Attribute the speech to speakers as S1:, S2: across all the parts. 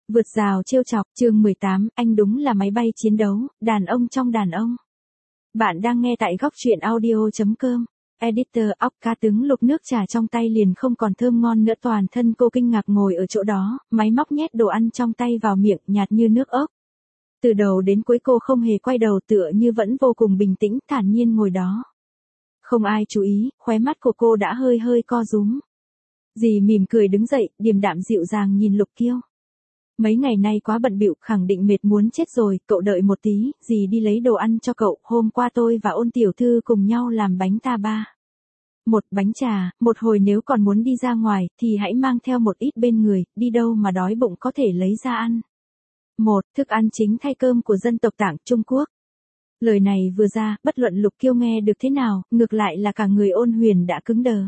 S1: Vượt rào trêu chọc, chương 18, anh đúng là máy bay chiến đấu, đàn ông trong đàn ông. Bạn đang nghe tại góc truyện audio.com. Editor óc cá trứng lục nước trà trong tay liền không còn thơm ngon nữa, toàn thân cô kinh ngạc ngồi ở chỗ đó, máy móc nhét đồ ăn trong tay vào miệng nhạt như nước ốc. Từ đầu đến cuối cô không hề quay đầu, tựa như vẫn vô cùng bình tĩnh thản nhiên ngồi đó. Không ai chú ý, khóe mắt của cô đã hơi hơi co rúm. Dì mỉm cười đứng dậy, điềm đạm dịu dàng nhìn Lục Kiêu. Mấy ngày nay quá bận bịu, khẳng định mệt muốn chết rồi, cậu đợi một tí, dì đi lấy đồ ăn cho cậu, hôm qua tôi và Ôn tiểu thư cùng nhau làm bánh ta ba. Một bánh trà, một hồi nếu còn muốn đi ra ngoài, thì hãy mang theo một ít bên người, đi đâu mà đói bụng có thể lấy ra ăn. Một, thức ăn chính thay cơm của dân tộc Tạng Trung Quốc. Lời này vừa ra, bất luận Lục Kiêu nghe được thế nào, ngược lại là cả người Ôn Huyền đã cứng đờ.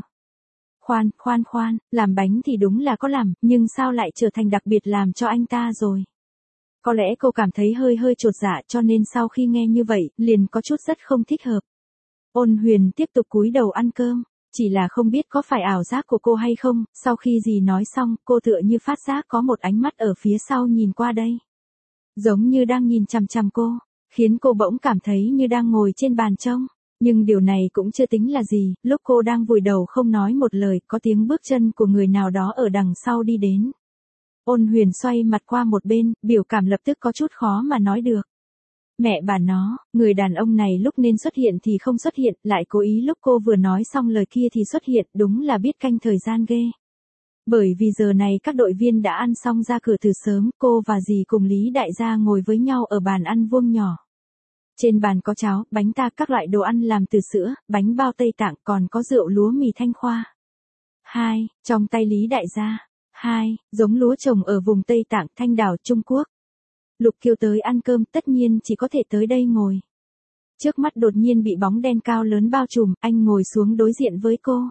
S1: Khoan, làm bánh thì đúng là có làm, nhưng sao lại trở thành đặc biệt làm cho anh ta rồi? Có lẽ cô cảm thấy hơi chột dạ, cho nên sau khi nghe như vậy, liền có chút rất không thích hợp. Ôn Huyền tiếp tục cúi đầu ăn cơm, chỉ là không biết có phải ảo giác của cô hay không, sau khi dì nói xong, cô tựa như phát giác có một ánh mắt ở phía sau nhìn qua đây. Giống như đang nhìn chằm chằm cô, khiến cô bỗng cảm thấy như đang ngồi trên bàn trông. Nhưng điều này cũng chưa tính là gì, lúc cô đang vùi đầu không nói một lời, có tiếng bước chân của người nào đó ở đằng sau đi đến. Ôn Huyền xoay mặt qua một bên, biểu cảm lập tức có chút khó mà nói được. Mẹ bà nó, người đàn ông này lúc nên xuất hiện thì không xuất hiện, lại cố ý lúc cô vừa nói xong lời kia thì xuất hiện, đúng là biết canh thời gian ghê. Bởi vì giờ này các đội viên đã ăn xong ra cửa từ sớm, cô và dì cùng Lý Đại gia ngồi với nhau ở bàn ăn vuông nhỏ. Trên bàn có cháo, bánh ta, các loại đồ ăn làm từ sữa, bánh bao Tây Tạng, còn có rượu lúa mì Thanh Khoa. 2. Trong tay Lý Đại gia. 2. Giống lúa trồng ở vùng Tây Tạng, Thanh Đảo, Trung Quốc. Lục Kiêu tới ăn cơm, tất nhiên chỉ có thể tới đây ngồi. Trước mắt đột nhiên bị bóng đen cao lớn bao trùm, anh ngồi xuống đối diện với cô.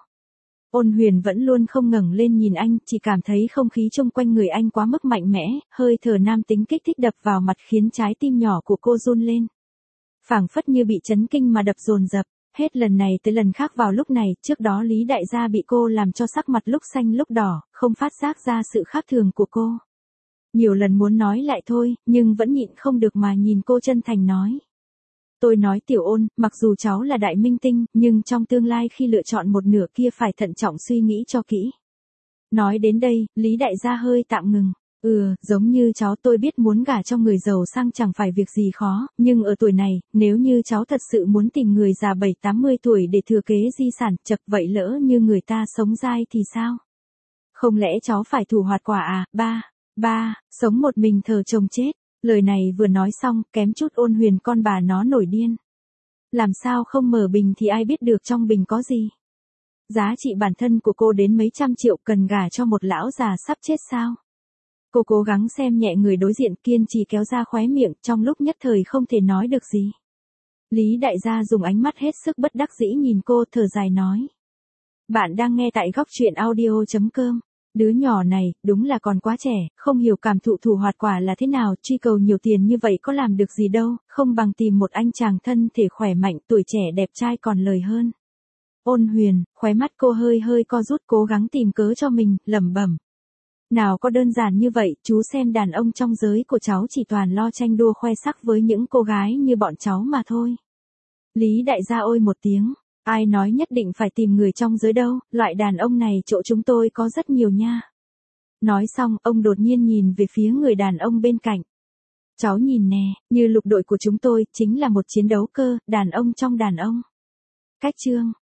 S1: Ôn Huyền vẫn luôn không ngẩng lên nhìn anh, chỉ cảm thấy không khí chung quanh người anh quá mức mạnh mẽ, hơi thở nam tính kích thích đập vào mặt khiến trái tim nhỏ của cô run lên. Phảng phất như bị chấn kinh mà đập dồn dập, hết lần này tới lần khác vào lúc này, trước đó Lý Đại gia bị cô làm cho sắc mặt lúc xanh lúc đỏ, không phát giác ra sự khác thường của cô. Nhiều lần muốn nói lại thôi, nhưng vẫn nhịn không được mà nhìn cô chân thành nói. Tôi nói Tiểu Ôn, mặc dù cháu là đại minh tinh, nhưng trong tương lai khi lựa chọn một nửa kia phải thận trọng suy nghĩ cho kỹ. Nói đến đây, Lý Đại gia hơi tạm ngừng. Giống như cháu, tôi biết muốn gả cho người giàu sang chẳng phải việc gì khó, nhưng ở tuổi này, nếu như cháu thật sự muốn tìm người già 70-80 tuổi để thừa kế di sản, chật vậy lỡ như người ta sống dai thì sao? Không lẽ cháu phải thủ hoạt quả à? Ba, sống một mình thờ chồng chết. Lời này vừa nói xong, kém chút Ôn Huyền con bà nó nổi điên. Làm sao không mở bình thì ai biết được trong bình có gì? Giá trị bản thân của cô đến mấy trăm triệu, cần gả cho một lão già sắp chết sao? Cô cố gắng xem nhẹ người đối diện, kiên trì kéo ra khóe miệng, trong lúc nhất thời không thể nói được gì. Lý Đại gia dùng ánh mắt hết sức bất đắc dĩ nhìn cô, thở dài nói. Bạn đang nghe tại góc truyện audio.com. Đứa nhỏ này, đúng là còn quá trẻ, không hiểu cảm thụ thủ hoạt quả là thế nào, truy cầu nhiều tiền như vậy có làm được gì đâu, không bằng tìm một anh chàng thân thể khỏe mạnh, tuổi trẻ đẹp trai còn lời hơn. Ôn Huyền, khóe mắt cô hơi co rút, cố gắng tìm cớ cho mình, lẩm bẩm. Nào có đơn giản như vậy, chú xem đàn ông trong giới của cháu chỉ toàn lo tranh đua khoe sắc với những cô gái như bọn cháu mà thôi. Lý Đại gia ôi một tiếng, ai nói nhất định phải tìm người trong giới đâu, loại đàn ông này chỗ chúng tôi có rất nhiều nha. Nói xong, ông đột nhiên nhìn về phía người đàn ông bên cạnh. Cháu nhìn nè, như Lục đội của chúng tôi, chính là một chiến đấu cơ, đàn ông trong đàn ông. Cách chương.